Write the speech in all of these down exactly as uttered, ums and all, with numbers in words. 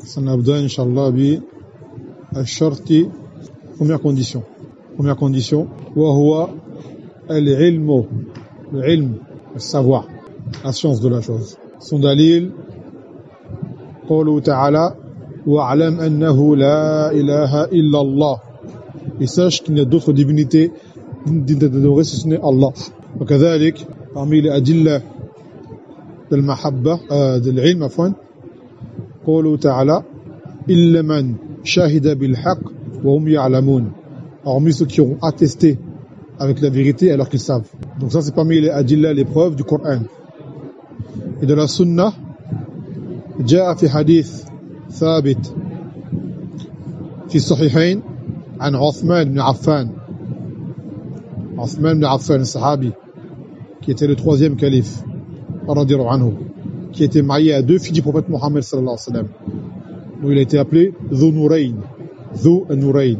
سنبدأ إن شاء الله بالشرط première condition première condition وهو العلم العلم le savoir la science de la chose son dalil قوله تعالى واعلم أنه لا إله إلا الله et sache qu'il n'y a d'autre divinité digne d'adorer si ce n'est Allah وكذلك parmi les adillah de المحبة de l'ilm عفوا قوله تعالى إلا من شاهد بالحق وهم يعلمون hormis ceux qui ont attesté avec la vérité alors qu'ils savent. Donc ça c'est parmi les adillah, les preuves du Coran. Et de la Sunnah, جاء في حديث ثابت في الصحيحين عن عثمان بن عفان عثمان بن عفان الصحابي qui était le troisième calife رضي الله عنه qui était marié à deux filles du prophète Mohammed sallallahu alayhi wa sallam. Donc il a été appelé Dhu Nurayn, Dhu Nurayn.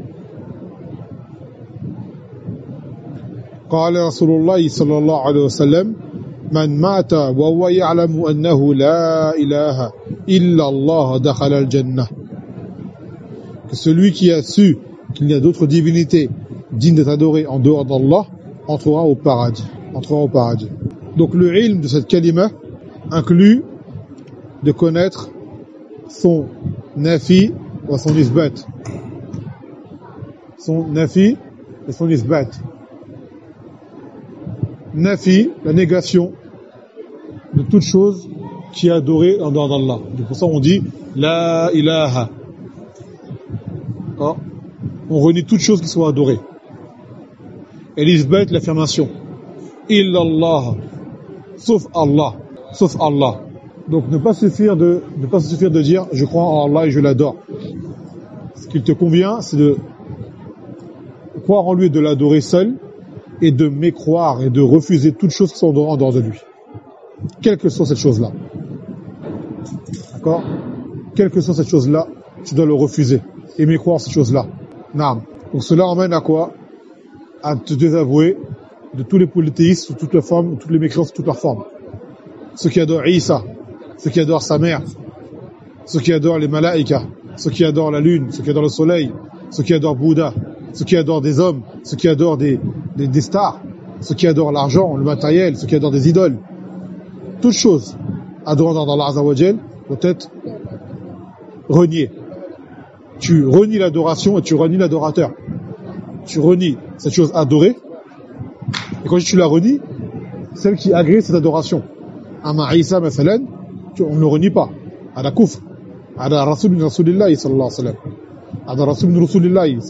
قال رسول الله صلى الله عليه وسلم من مات وهو يعلم أنه لا إله إلا الله دخل الجنة. Que celui qui a su qu'il n'y a d'autres divinités dignes d'être adorées en dehors d'Allah entrera au paradis. Entrera au paradis. Donc le ilm de cette kalima inclut de connaître son nafi ou son isbat. Son nafi et son isbat. Nafi, la négation de toute chose qui est adorée en dehors d'Allah. C'est pour ça on dit La ilaha. Oh. On renie toute chose qui soit adorée. Et l'isbat, l'affirmation. Illallah. Sauf Allah. Sauf Allah. Donc ne pas suffire de ne pas suffire de dire je crois en Allah et je l'adore. Ce qu'il te convient, c'est de croire en lui et de l'adorer seul et de mécroire et de refuser toutes choses qui sont en dehors de lui. Quelle que soit cette chose-là. D'accord ? Quelle que soit cette chose-là, tu dois le refuser et mécroire cette chose-là. Naam. Donc cela emmène à quoi ? À te désavouer de tous les polythéistes sous toutes leurs formes, toutes les mécréances sous toutes leurs formes. Ceux qui adorent Isa, ceux qui adorent sa mère, ceux qui adorent les malaïkas, ceux qui adorent la lune, ceux qui adorent le soleil, ceux qui adorent Bouddha, ceux qui adorent des hommes, ceux qui adorent des, des, des stars, ceux qui adorent l'argent, le matériel, ceux qui adorent des idoles. Toutes choses adorant dans Allah Azza wa Jal doit être reniées. Tu renies l'adoration et tu renies l'adorateur. Tu renies cette chose adorée, et quand tu la renies, celle qui agrée cette adoration. Ama Isa, مثلا, on ne le renie pas. Ada kufr. Ada rasul min rasulillahi sallallahu alayhi wa sallam. Ada rasul min rasulillahi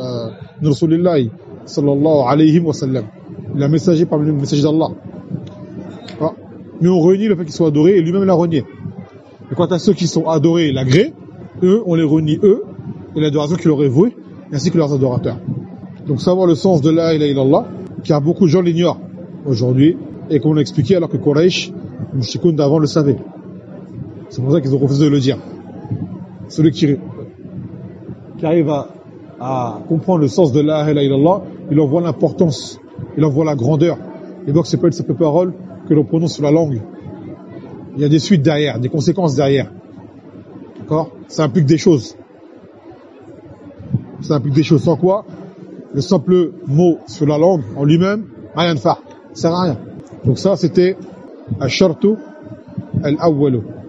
sallallahu alayhi wa sallam. Il a messager parmi les messagers d'Allah. Ah. Mais on renie le fait qu'il soit adoré et lui-même l'a renié. Et quant à ceux qui sont adorés et l'agré, eux, on les renie eux, et l'adoration qu'ils leur est vouée, ainsi que leurs adorateurs. Donc savoir le sens de la ilaha illallah, car beaucoup de gens l'ignorent aujourd'hui, et qu'on l'a expliqué alors que Quraysh, les mouchikoun d'avant le savaient. C'est pour ça qu'ils ont refusé de le dire. Celui qui, qui arrive à, à comprendre le sens de la ilaha illallah, il en voit l'importance, il en voit la grandeur. Et donc c'est pas une simple parole que l'on prononce sur la langue. Il y a des suites derrière, des conséquences derrière. D'accord ? Ça implique des choses. Ça implique des choses sans quoi le simple mot sur la langue en lui-même, rien ne fait. Ça sert à rien. Donc ça c'était الشرط الأول